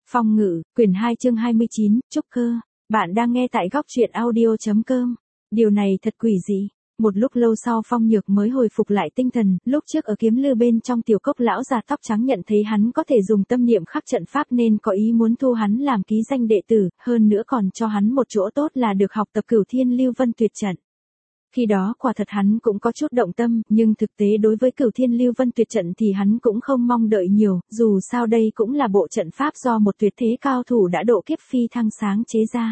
Phong Ngự, quyển 2 chương 29, Trúc Cơ. Bạn đang nghe tại góc truyện audio.com. Điều này thật quỷ dị. Một lúc lâu sau Phong Nhược mới hồi phục lại tinh thần, lúc trước ở Kiếm Lư bên trong tiểu cốc lão già tóc trắng nhận thấy hắn có thể dùng tâm niệm khắc trận pháp nên có ý muốn thu hắn làm ký danh đệ tử, hơn nữa còn cho hắn một chỗ tốt là được học tập Cửu Thiên Lưu Vân Tuyệt trận. Khi đó quả thật hắn cũng có chút động tâm, nhưng thực tế đối với Cửu Thiên Lưu Vân Tuyệt trận thì hắn cũng không mong đợi nhiều, dù sao đây cũng là bộ trận pháp do một tuyệt thế cao thủ đã độ kiếp phi thăng sáng chế ra.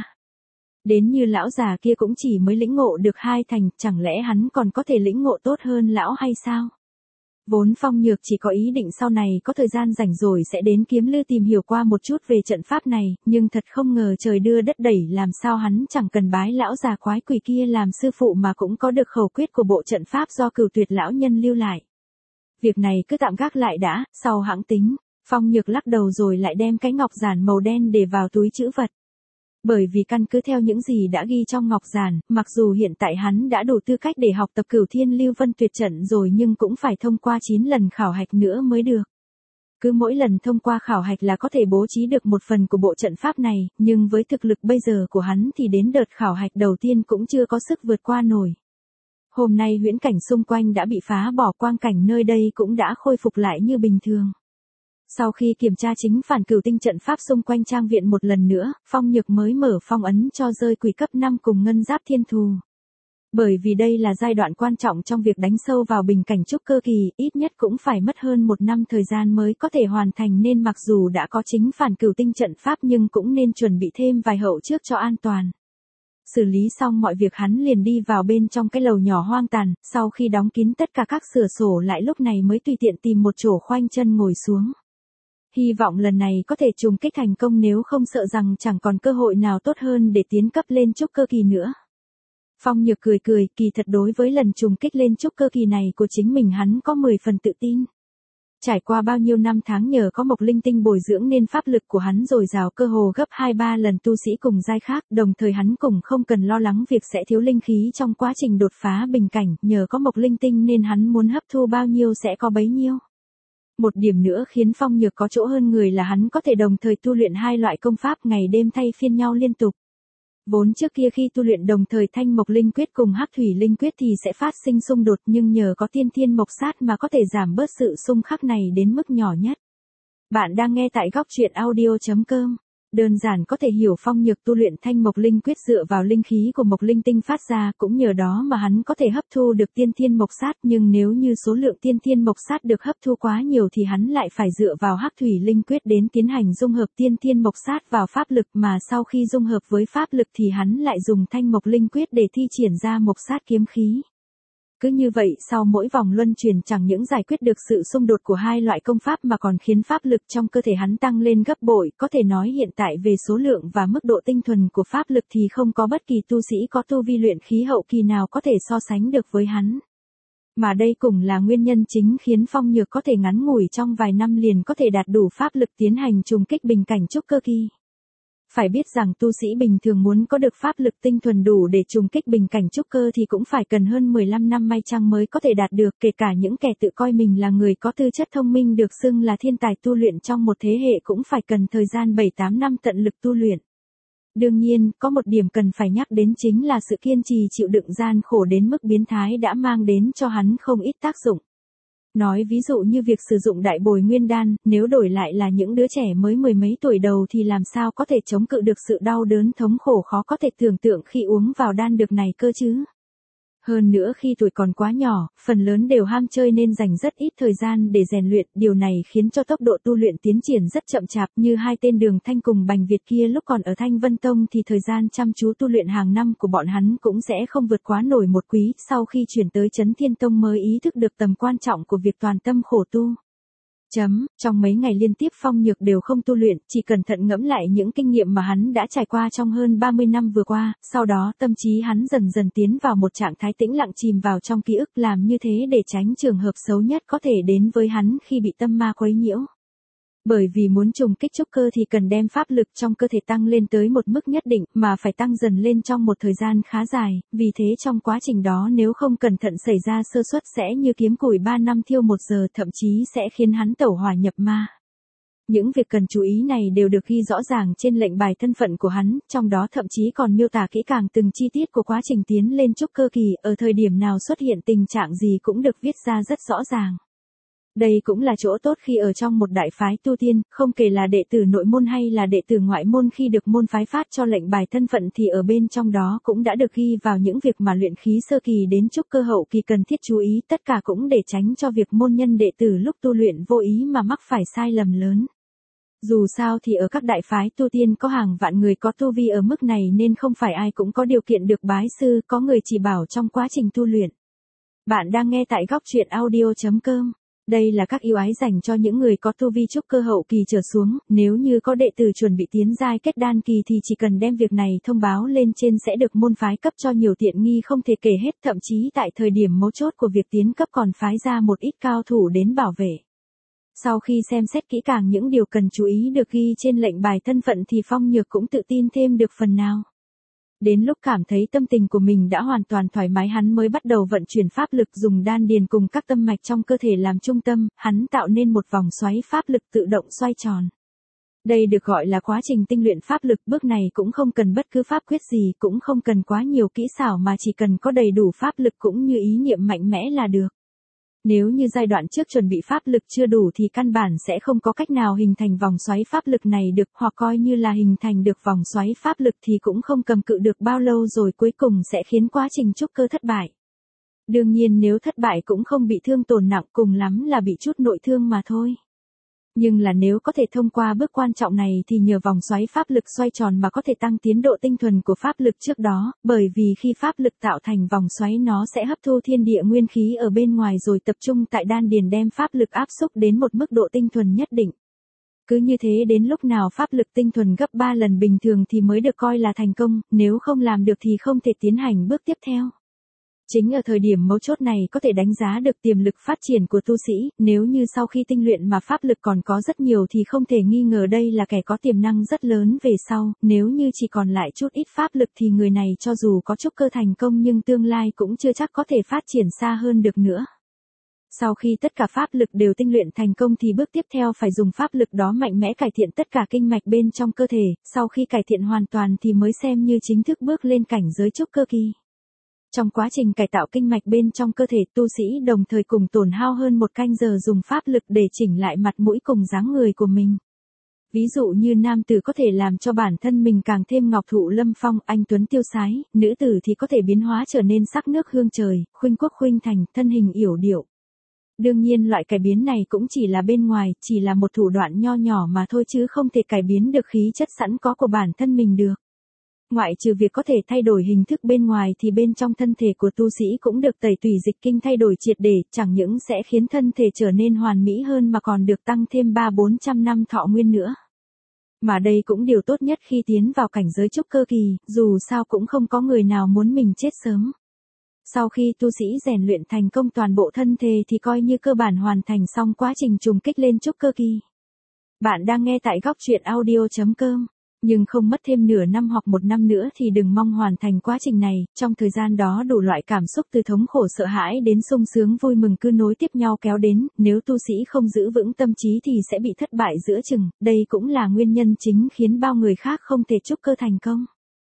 Đến như lão già kia cũng chỉ mới lĩnh ngộ được 2 thành, chẳng lẽ hắn còn có thể lĩnh ngộ tốt hơn lão hay sao? Vốn Phong Nhược chỉ có ý định sau này có thời gian rảnh rồi sẽ đến Kiếm Lư tìm hiểu qua một chút về trận pháp này, nhưng thật không ngờ trời đưa đất đẩy làm sao hắn chẳng cần bái lão già quái quỷ kia làm sư phụ mà cũng có được khẩu quyết của bộ trận pháp do Cửu Tuyệt lão nhân lưu lại. Việc này cứ tạm gác lại đã, sau hãng tính. Phong Nhược lắc đầu rồi lại đem cái ngọc giản màu đen để vào túi trữ vật. Bởi vì căn cứ theo những gì đã ghi trong ngọc giản, mặc dù hiện tại hắn đã đủ tư cách để học tập Cửu Thiên Lưu Vân Tuyệt trận rồi nhưng cũng phải thông qua 9 lần khảo hạch nữa mới được. Cứ mỗi lần thông qua khảo hạch là có thể bố trí được một phần của bộ trận pháp này, nhưng với thực lực bây giờ của hắn thì đến đợt khảo hạch đầu tiên cũng chưa có sức vượt qua nổi. Hôm nay huyễn cảnh xung quanh đã bị phá bỏ, quang cảnh nơi đây cũng đã khôi phục lại như bình thường. Sau khi kiểm tra chính phản cửu tinh trận pháp xung quanh trang viện một lần nữa, Phong Nhược mới mở phong ấn cho rơi quỷ cấp 5 cùng ngân giáp thiên thù. Bởi vì đây là giai đoạn quan trọng trong việc đánh sâu vào bình cảnh trúc cơ kỳ, ít nhất cũng phải mất hơn 1 năm thời gian mới có thể hoàn thành nên mặc dù đã có chính phản cửu tinh trận pháp nhưng cũng nên chuẩn bị thêm vài hậu trước cho an toàn. Xử lý xong mọi việc hắn liền đi vào bên trong cái lầu nhỏ hoang tàn, sau khi đóng kín tất cả các cửa sổ lại lúc này mới tùy tiện tìm một chỗ khoanh chân ngồi xuống. Hy vọng lần này có thể trùng kích thành công, nếu không sợ rằng chẳng còn cơ hội nào tốt hơn để tiến cấp lên trúc cơ kỳ nữa. Phong Nhược cười cười, kỳ thật đối với lần trùng kích lên trúc cơ kỳ này của chính mình hắn có 10 phần tự tin. Trải qua bao nhiêu năm tháng nhờ có mộc linh tinh bồi dưỡng nên pháp lực của hắn dồi dào cơ hồ gấp 2-3 lần tu sĩ cùng giai khác, đồng thời hắn cũng không cần lo lắng việc sẽ thiếu linh khí trong quá trình đột phá bình cảnh, nhờ có mộc linh tinh nên hắn muốn hấp thu bao nhiêu sẽ có bấy nhiêu. Một điểm nữa khiến Phong Nhược có chỗ hơn người là hắn có thể đồng thời tu luyện 2 loại công pháp ngày đêm thay phiên nhau liên tục. Vốn trước kia khi tu luyện đồng thời Thanh Mộc Linh Quyết cùng Hắc Thủy Linh Quyết thì sẽ phát sinh xung đột, nhưng nhờ có Tiên Thiên Mộc Sát mà có thể giảm bớt sự xung khắc này đến mức nhỏ nhất. Bạn đang nghe tại góc truyện audio.com. Đơn giản có thể hiểu Phong Nhược tu luyện Thanh Mộc Linh Quyết dựa vào linh khí của Mộc Linh Tinh phát ra, cũng nhờ đó mà hắn có thể hấp thu được Tiên Thiên Mộc Sát, nhưng nếu như số lượng Tiên Thiên Mộc Sát được hấp thu quá nhiều thì hắn lại phải dựa vào Hắc Thủy Linh Quyết đến tiến hành dung hợp Tiên Thiên Mộc Sát vào pháp lực, mà sau khi dung hợp với pháp lực thì hắn lại dùng Thanh Mộc Linh Quyết để thi triển ra Mộc Sát kiếm khí. Cứ như vậy sau mỗi vòng luân chuyển chẳng những giải quyết được sự xung đột của 2 loại công pháp mà còn khiến pháp lực trong cơ thể hắn tăng lên gấp bội, có thể nói hiện tại về số lượng và mức độ tinh thuần của pháp lực thì không có bất kỳ tu sĩ có tu vi luyện khí hậu kỳ nào có thể so sánh được với hắn. Mà đây cũng là nguyên nhân chính khiến Phong Nhược có thể ngắn ngủi trong vài năm liền có thể đạt đủ pháp lực tiến hành trùng kích bình cảnh trúc cơ kỳ. Phải biết rằng tu sĩ bình thường muốn có được pháp lực tinh thuần đủ để trùng kích bình cảnh trúc cơ thì cũng phải cần hơn 15 năm may chăng mới có thể đạt được, kể cả những kẻ tự coi mình là người có tư chất thông minh được xưng là thiên tài tu luyện trong một thế hệ cũng phải cần thời gian 7-8 năm tận lực tu luyện. Đương nhiên, có một điểm cần phải nhắc đến chính là sự kiên trì chịu đựng gian khổ đến mức biến thái đã mang đến cho hắn không ít tác dụng. Nói ví dụ như việc sử dụng đại bồi nguyên đan, nếu đổi lại là những đứa trẻ mới 10 mấy tuổi đầu thì làm sao có thể chống cự được sự đau đớn thống khổ khó có thể tưởng tượng khi uống vào đan dược này cơ chứ. Hơn nữa khi tuổi còn quá nhỏ, phần lớn đều ham chơi nên dành rất ít thời gian để rèn luyện, điều này khiến cho tốc độ tu luyện tiến triển rất chậm chạp, như 2 tên Đường Thanh cùng Bành Việt kia lúc còn ở Thanh Vân Tông thì thời gian chăm chú tu luyện hàng năm của bọn hắn cũng sẽ không vượt quá nổi 1 quý, sau khi chuyển tới Chấn Thiên Tông mới ý thức được tầm quan trọng của việc toàn tâm khổ tu. Trong mấy ngày liên tiếp Phong Nhược đều không tu luyện, chỉ cẩn thận ngẫm lại những kinh nghiệm mà hắn đã trải qua trong hơn 30 năm vừa qua, sau đó tâm trí hắn dần dần tiến vào một trạng thái tĩnh lặng chìm vào trong ký ức, làm như thế để tránh trường hợp xấu nhất có thể đến với hắn khi bị tâm ma quấy nhiễu. Bởi vì muốn trùng kích trúc cơ thì cần đem pháp lực trong cơ thể tăng lên tới một mức nhất định, mà phải tăng dần lên trong một thời gian khá dài, vì thế trong quá trình đó nếu không cẩn thận xảy ra sơ suất sẽ như kiếm củi 3 năm thiêu 1 giờ, thậm chí sẽ khiến hắn tẩu hỏa nhập ma. Những việc cần chú ý này đều được ghi rõ ràng trên lệnh bài thân phận của hắn, trong đó thậm chí còn miêu tả kỹ càng từng chi tiết của quá trình tiến lên trúc cơ kỳ, ở thời điểm nào xuất hiện tình trạng gì cũng được viết ra rất rõ ràng. Đây cũng là chỗ tốt khi ở trong một đại phái tu tiên, không kể là đệ tử nội môn hay là đệ tử ngoại môn, khi được môn phái phát cho lệnh bài thân phận thì ở bên trong đó cũng đã được ghi vào những việc mà luyện khí sơ kỳ đến trúc cơ hậu kỳ cần thiết chú ý, tất cả cũng để tránh cho việc môn nhân đệ tử lúc tu luyện vô ý mà mắc phải sai lầm lớn. Dù sao thì ở các đại phái tu tiên có hàng vạn người có tu vi ở mức này nên không phải ai cũng có điều kiện được bái sư, có người chỉ bảo trong quá trình tu luyện. Bạn đang nghe tại góc truyện audio.com. Đây là các ưu ái dành cho những người có tu vi trúc cơ hậu kỳ trở xuống, nếu như có đệ tử chuẩn bị tiến giai kết đan kỳ thì chỉ cần đem việc này thông báo lên trên sẽ được môn phái cấp cho nhiều tiện nghi không thể kể hết, thậm chí tại thời điểm mấu chốt của việc tiến cấp còn phái ra một ít cao thủ đến bảo vệ. Sau khi xem xét kỹ càng những điều cần chú ý được ghi trên lệnh bài thân phận thì Phong Nhược cũng tự tin thêm được phần nào. Đến lúc cảm thấy tâm tình của mình đã hoàn toàn thoải mái hắn mới bắt đầu vận chuyển pháp lực, dùng đan điền cùng các tâm mạch trong cơ thể làm trung tâm, hắn tạo nên một vòng xoáy pháp lực tự động xoay tròn. Đây được gọi là quá trình tinh luyện pháp lực, bước này cũng không cần bất cứ pháp quyết gì, cũng không cần quá nhiều kỹ xảo mà chỉ cần có đầy đủ pháp lực cũng như ý niệm mạnh mẽ là được. Nếu như giai đoạn trước chuẩn bị pháp lực chưa đủ thì căn bản sẽ không có cách nào hình thành vòng xoáy pháp lực này được, hoặc coi như là hình thành được vòng xoáy pháp lực thì cũng không cầm cự được bao lâu rồi cuối cùng sẽ khiến quá trình trúc cơ thất bại. Đương nhiên nếu thất bại cũng không bị thương tổn nặng, cùng lắm là bị chút nội thương mà thôi. Nhưng là nếu có thể thông qua bước quan trọng này thì nhờ vòng xoáy pháp lực xoay tròn mà có thể tăng tiến độ tinh thuần của pháp lực trước đó, bởi vì khi pháp lực tạo thành vòng xoáy nó sẽ hấp thu thiên địa nguyên khí ở bên ngoài rồi tập trung tại đan điền đem pháp lực áp xúc đến một mức độ tinh thuần nhất định. Cứ như thế đến lúc nào pháp lực tinh thuần gấp 3 lần bình thường thì mới được coi là thành công, nếu không làm được thì không thể tiến hành bước tiếp theo. Chính ở thời điểm mấu chốt này có thể đánh giá được tiềm lực phát triển của tu sĩ, nếu như sau khi tinh luyện mà pháp lực còn có rất nhiều thì không thể nghi ngờ đây là kẻ có tiềm năng rất lớn về sau, nếu như chỉ còn lại chút ít pháp lực thì người này cho dù có trúc cơ thành công nhưng tương lai cũng chưa chắc có thể phát triển xa hơn được nữa. Sau khi tất cả pháp lực đều tinh luyện thành công thì bước tiếp theo phải dùng pháp lực đó mạnh mẽ cải thiện tất cả kinh mạch bên trong cơ thể, sau khi cải thiện hoàn toàn thì mới xem như chính thức bước lên cảnh giới trúc cơ kỳ. Trong quá trình cải tạo kinh mạch bên trong cơ thể, tu sĩ đồng thời cùng tổn hao hơn 1 canh giờ dùng pháp lực để chỉnh lại mặt mũi cùng dáng người của mình. Ví dụ như nam tử có thể làm cho bản thân mình càng thêm ngọc thụ lâm phong, anh tuấn tiêu sái, nữ tử thì có thể biến hóa trở nên sắc nước hương trời, khuynh quốc khuynh thành, thân hình yểu điệu. Đương nhiên loại cải biến này cũng chỉ là bên ngoài, chỉ là một thủ đoạn nho nhỏ mà thôi chứ không thể cải biến được khí chất sẵn có của bản thân mình được. Ngoại trừ việc có thể thay đổi hình thức bên ngoài thì bên trong thân thể của tu sĩ cũng được tẩy tùy dịch kinh thay đổi triệt để, chẳng những sẽ khiến thân thể trở nên hoàn mỹ hơn mà còn được tăng thêm 300-400 năm thọ nguyên nữa. Mà đây cũng điều tốt nhất khi tiến vào cảnh giới trúc cơ kỳ, dù sao cũng không có người nào muốn mình chết sớm. Sau khi tu sĩ rèn luyện thành công toàn bộ thân thể thì coi như cơ bản hoàn thành xong quá trình trùng kích lên trúc cơ kỳ. Bạn đang nghe tại góc truyện audio.com. Nhưng không mất thêm nửa năm hoặc 1 năm nữa thì đừng mong hoàn thành quá trình này, trong thời gian đó đủ loại cảm xúc từ thống khổ sợ hãi đến sung sướng vui mừng cứ nối tiếp nhau kéo đến, nếu tu sĩ không giữ vững tâm trí thì sẽ bị thất bại giữa chừng, đây cũng là nguyên nhân chính khiến bao người khác không thể trúc cơ thành công.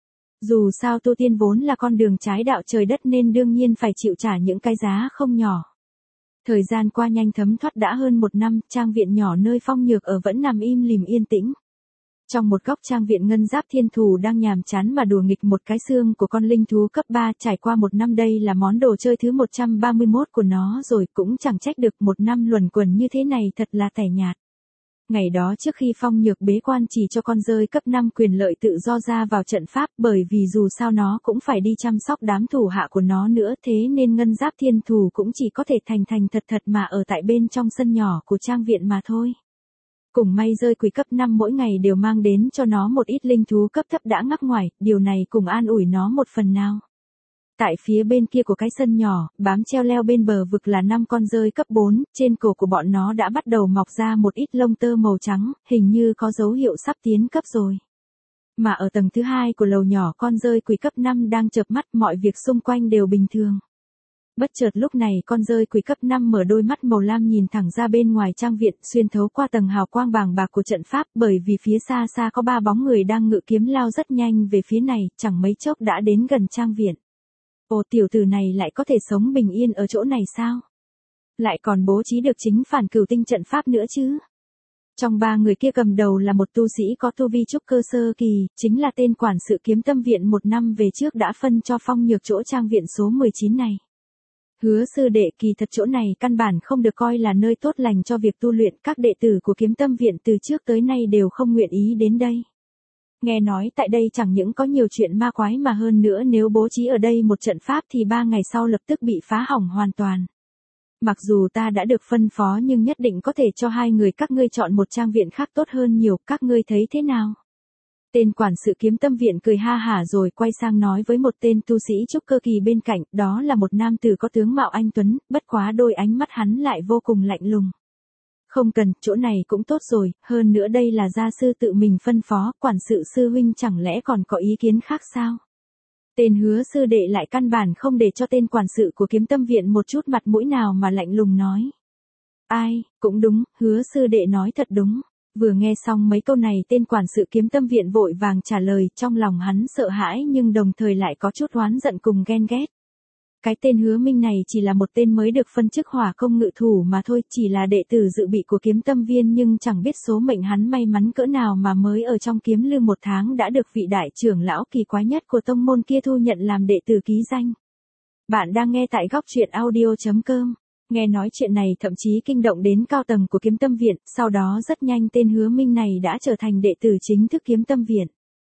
Dù sao tu tiên vốn là con đường trái đạo trời đất nên đương nhiên phải chịu trả những cái giá không nhỏ. Thời gian qua nhanh thấm thoát đã hơn 1 năm, trang viện nhỏ nơi Phong Nhược ở vẫn nằm im lìm yên tĩnh. Trong một góc trang viện Ngân Giáp Thiên Thù đang nhàm chán mà đùa nghịch một cái xương của con linh thú cấp 3, trải qua 1 năm đây là món đồ chơi thứ 131 của nó rồi, cũng chẳng trách được 1 năm luẩn quẩn như thế này thật là tẻ nhạt. Ngày đó trước khi Phong Nhược bế quan chỉ cho con rơi cấp 5 quyền lợi tự do ra vào trận pháp, bởi vì dù sao nó cũng phải đi chăm sóc đám thủ hạ của nó nữa, thế nên Ngân Giáp Thiên Thù cũng chỉ có thể thành thành thật thật mà ở tại bên trong sân nhỏ của trang viện mà thôi. Cùng may rơi quỷ cấp 5 mỗi ngày đều mang đến cho nó một ít linh thú cấp thấp đã ngắc ngoài, điều này cùng an ủi nó một phần nào. Tại phía bên kia của cái sân nhỏ, bám treo leo bên bờ vực là 5 con rơi cấp 4, trên cổ của bọn nó đã bắt đầu mọc ra một ít lông tơ màu trắng, hình như có dấu hiệu sắp tiến cấp rồi. Mà ở tầng thứ 2 của lầu nhỏ con rơi quỷ cấp 5 đang chợp mắt, mọi việc xung quanh đều bình thường. Bất chợt lúc này con dơi quỷ cấp 5 mở đôi mắt màu lam nhìn thẳng ra bên ngoài trang viện, xuyên thấu qua tầng hào quang bàng bạc của trận pháp, bởi vì phía xa xa có 3 bóng người đang ngự kiếm lao rất nhanh về phía này, chẳng mấy chốc đã đến gần trang viện. Ồ, tiểu tử này lại có thể sống bình yên ở chỗ này sao? Lại còn bố trí được chính phản cửu tinh trận pháp nữa chứ? Trong 3 người kia cầm đầu là một tu sĩ có tu vi trúc cơ sơ kỳ, chính là tên quản sự kiếm tâm viện 1 năm về trước đã phân cho Phong Nhược chỗ trang viện số 19 này. Hứa sư đệ, kỳ thật chỗ này căn bản không được coi là nơi tốt lành cho việc tu luyện, các đệ tử của kiếm tâm viện từ trước tới nay đều không nguyện ý đến đây. Nghe nói tại đây chẳng những có nhiều chuyện ma quái mà hơn nữa nếu bố trí ở đây một trận pháp thì 3 ngày sau lập tức bị phá hỏng hoàn toàn. Mặc dù ta đã được phân phó nhưng nhất định có thể cho 2 người các ngươi chọn một trang viện khác tốt hơn nhiều, các ngươi thấy thế nào? Tên quản sự kiếm tâm viện cười ha hả rồi quay sang nói với một tên tu sĩ trúc cơ kỳ bên cạnh, đó là một nam tử có tướng mạo anh tuấn, bất quá đôi ánh mắt hắn lại vô cùng lạnh lùng. Không cần, chỗ này cũng tốt rồi, hơn nữa đây là gia sư tự mình phân phó, quản sự sư huynh chẳng lẽ còn có ý kiến khác sao? Tên Hứa sư đệ lại căn bản không để cho tên quản sự của kiếm tâm viện một chút mặt mũi nào mà lạnh lùng nói. Ai, cũng đúng, Hứa sư đệ nói thật đúng. Vừa nghe xong mấy câu này tên quản sự kiếm tâm viện vội vàng trả lời, trong lòng hắn sợ hãi nhưng đồng thời lại có chút oán giận cùng ghen ghét. Cái tên Hứa Minh này chỉ là một tên mới được phân chức hỏa công ngự thủ mà thôi, chỉ là đệ tử dự bị của kiếm tâm viên nhưng chẳng biết số mệnh hắn may mắn cỡ nào mà mới ở trong kiếm lư 1 tháng đã được vị đại trưởng lão kỳ quái nhất của tông môn kia thu nhận làm đệ tử ký danh. Bạn đang nghe tại góc truyện audio.com. Nghe nói chuyện này thậm chí kinh động đến cao tầng của kiếm tâm viện, sau đó rất nhanh tên Hứa Minh này đã trở thành đệ tử chính thức kiếm tâm viện.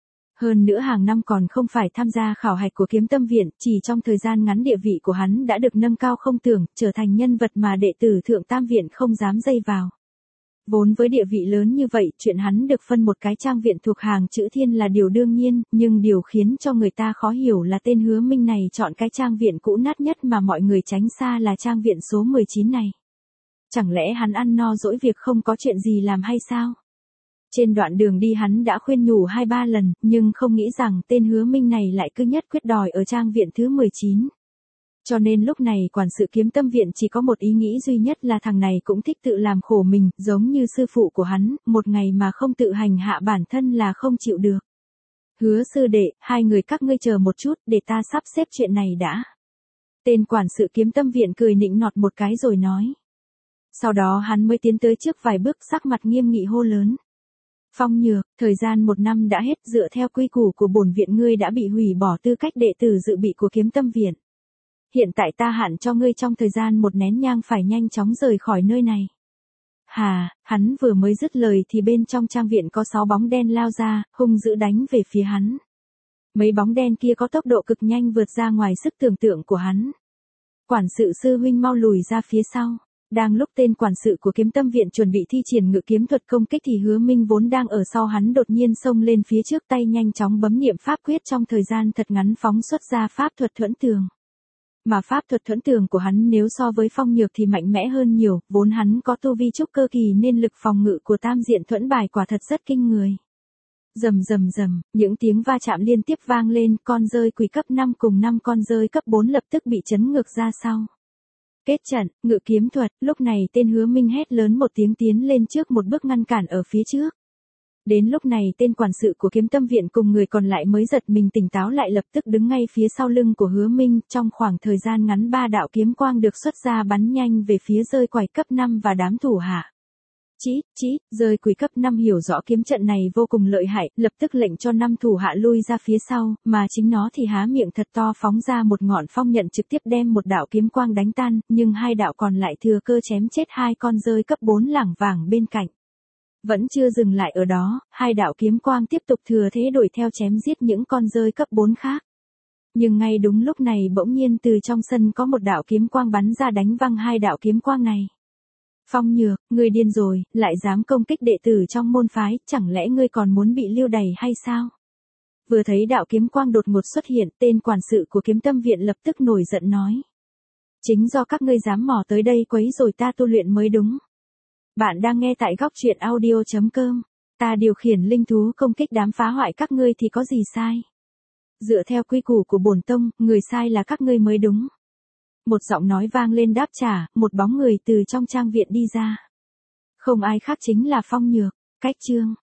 Hơn nữa hàng năm còn không phải tham gia khảo hạch của kiếm tâm viện, chỉ trong thời gian ngắn địa vị của hắn đã được nâng cao không tưởng, trở thành nhân vật mà đệ tử thượng tam viện không dám dây vào. Vốn với địa vị lớn như vậy, chuyện hắn được phân một cái trang viện thuộc hàng chữ thiên là điều đương nhiên, nhưng điều khiến cho người ta khó hiểu là tên Hứa Minh này chọn cái trang viện cũ nát nhất mà mọi người tránh xa là trang viện số 19 này. Chẳng lẽ hắn ăn no dỗi việc không có chuyện gì làm hay sao? Trên đoạn đường đi hắn đã khuyên nhủ 2-3 lần, nhưng không nghĩ rằng tên Hứa Minh này lại cứ nhất quyết đòi ở trang viện thứ 19. Cho nên lúc này quản sự kiếm tâm viện chỉ có một ý nghĩ duy nhất là thằng này cũng thích tự làm khổ mình, giống như sư phụ của hắn, một ngày mà không tự hành hạ bản thân là không chịu được. Hứa sư đệ, 2 người các ngươi chờ một chút, để ta sắp xếp chuyện này đã. Tên quản sự kiếm tâm viện cười nịnh nọt một cái rồi nói. Sau đó hắn mới tiến tới trước vài bước, sắc mặt nghiêm nghị hô lớn. Phong Nhược, thời gian 1 năm đã hết, dựa theo quy củ của bổn viện ngươi đã bị hủy bỏ tư cách đệ tử dự bị của kiếm tâm viện. Hiện tại ta hạn cho ngươi trong thời gian 1 nén nhang phải nhanh chóng rời khỏi nơi này. Hà, hắn vừa mới dứt lời thì bên trong trang viện có 6 bóng đen lao ra, hung dữ đánh về phía hắn. Mấy bóng đen kia có tốc độ cực nhanh vượt ra ngoài sức tưởng tượng của hắn. Quản sự sư huynh mau lùi ra phía sau. Đang lúc tên quản sự của kiếm tâm viện chuẩn bị thi triển ngự kiếm thuật công kích thì Hứa Minh vốn đang ở sau hắn đột nhiên xông lên phía trước, tay nhanh chóng bấm niệm pháp quyết, trong thời gian thật ngắn phóng xuất ra pháp thuật thuẫn tường. Mà pháp thuật thuẫn tường của hắn nếu so với Phong Nhược thì mạnh mẽ hơn nhiều, vốn hắn có tu vi trúc cơ kỳ nên lực phòng ngự của tam diện thuẫn bài quả thật rất kinh người. Rầm rầm rầm, những tiếng va chạm liên tiếp vang lên, con dơi quỷ cấp 5 cùng 5 con dơi cấp 4 lập tức bị chấn ngược ra sau. Kết trận, ngự kiếm thuật, lúc này tên Hứa Minh hét lớn một tiếng tiến lên trước một bước ngăn cản ở phía trước. Đến lúc này tên quản sự của kiếm tâm viện cùng người còn lại mới giật mình tỉnh táo lại, lập tức đứng ngay phía sau lưng của Hứa Minh, trong khoảng thời gian ngắn 3 đạo kiếm quang được xuất ra bắn nhanh về phía dơi quỷ cấp 5 và đám thủ hạ. Dơi quỷ cấp 5 hiểu rõ kiếm trận này vô cùng lợi hại, lập tức lệnh cho 5 thủ hạ lui ra phía sau, mà chính nó thì há miệng thật to phóng ra một ngọn phong nhận trực tiếp đem một đạo kiếm quang đánh tan, nhưng 2 đạo còn lại thừa cơ chém chết 2 con dơi cấp 4 lảng vảng bên cạnh. Vẫn chưa dừng lại ở đó, 2 đạo kiếm quang tiếp tục thừa thế đuổi theo chém giết những con dơi cấp 4 khác. Nhưng ngay đúng lúc này bỗng nhiên từ trong sân có một đạo kiếm quang bắn ra đánh văng 2 đạo kiếm quang này. Phong Nhược, ngươi điên rồi, lại dám công kích đệ tử trong môn phái, chẳng lẽ ngươi còn muốn bị lưu đày hay sao? Vừa thấy đạo kiếm quang đột ngột xuất hiện, tên quản sự của kiếm tâm viện lập tức nổi giận nói. Chính do các ngươi dám mò tới đây quấy rồi ta tu luyện mới đúng. Bạn đang nghe tại góc truyện audio.com. Ta điều khiển linh thú công kích đám phá hoại các ngươi thì có gì sai? Dựa theo quy củ của bổn tông, người sai là các ngươi mới đúng. Một giọng nói vang lên đáp trả, một bóng người từ trong trang viện đi ra. Không ai khác chính là Phong Nhược. Cách chương